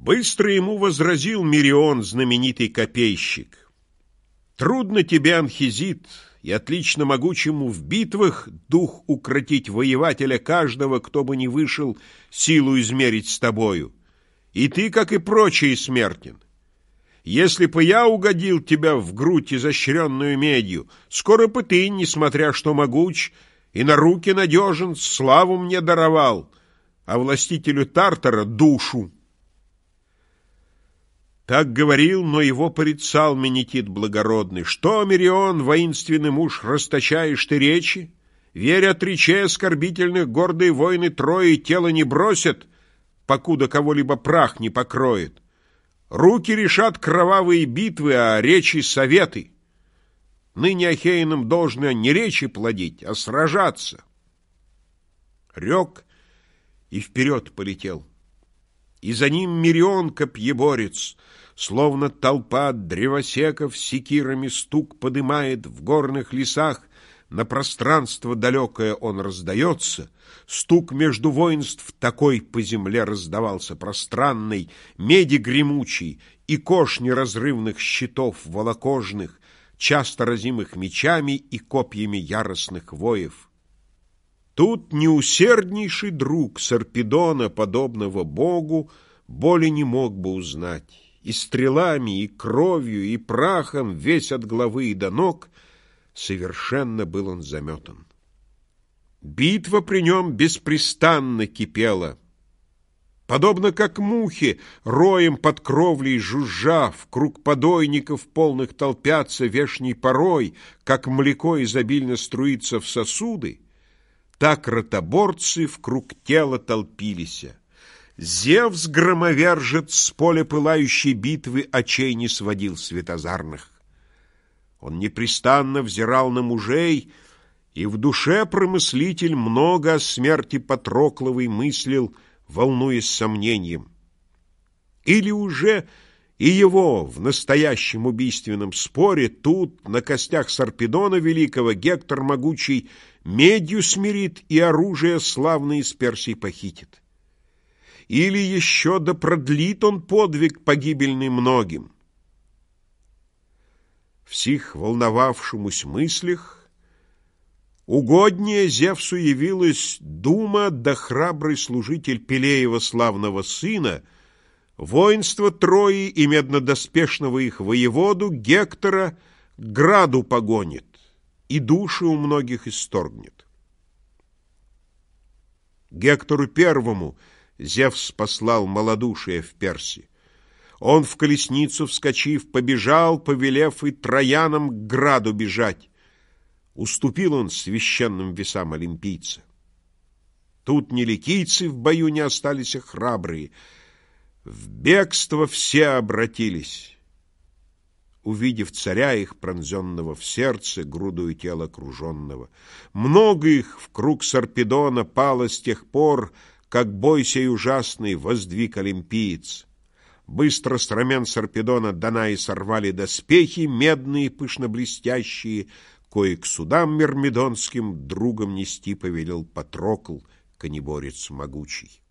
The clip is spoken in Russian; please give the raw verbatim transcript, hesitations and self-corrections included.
Быстро ему возразил Мерион, знаменитый копейщик: «Трудно тебе, Анхизит, и отлично могучему в битвах дух укротить воевателя каждого, кто бы не вышел силу измерить с тобою. И ты, как и прочие, смертен. Если бы я угодил тебя в грудь изощренную медью, скоро бы ты, несмотря что могуч и на руки надежен, славу мне даровал, а властителю Тартара — душу». Так говорил, но его порицал Менетит благородный. «Что, Мерион, воинственный муж, расточаешь ты речи? Верь, отрече оскорбительных, гордые воины Трои тело не бросят, покуда кого-либо прах не покроет. Руки решат кровавые битвы, а речи — советы. Ныне ахеянам должно не речи плодить, а сражаться». Рек и вперед полетел. И за ним Мерион копьеборец, словно толпа древосеков секирами стук подымает в горных лесах, на пространство далекое он раздается, стук между воинств такой по земле раздавался пространный, меди гремучий и кож неразрывных щитов волокожных, часто разимых мечами и копьями яростных воев. Тут неусерднейший друг Сарпедона, подобного богу, боли не мог бы узнать. И стрелами, и кровью, и прахом, весь от головы и до ног, совершенно был он заметан. Битва при нем беспрестанно кипела. Подобно как мухи, роем под кровлей жужжа, в круг подойников полных толпятся вешней порой, как млеко изобильно струится в сосуды, так ротоборцы в круг тела толпились. Зевс громовержец с поля пылающей битвы очей не сводил светозарных. Он непрестанно взирал на мужей, и в душе промыслитель много о смерти Патрокловой мыслил, волнуясь сомнением. Или уже и его в настоящем убийственном споре тут, на костях Сарпедона великого, Гектор могучий медью смирит и оружие славное из Персии похитит. Или еще да продлит он подвиг погибельный многим. В сих волновавшемусь мыслях угоднее Зевсу явилась дума да храбрый служитель Пелеева славного сына, воинство Трои и меднодоспешного их воеводу Гектора к граду погонит и души у многих исторгнет. Гектору первому Зевс послал малодушие в Персии. Он в колесницу вскочив, побежал, повелев и троянам к граду бежать. Уступил он священным весам олимпийца. Тут ни ликийцы в бою не остались, а храбрые. В бегство все обратились, увидев царя их, пронзенного в сердце, грудою тела окруженного. Много их в круг Сарпедона пало с тех пор, как бой сей ужасный воздвиг олимпиец. Быстро с рамен Сарпедона Данаи сорвали доспехи, медные, пышно-блестящие, кои к судам мирмидонским другом нести повелел Патрокл, конеборец могучий.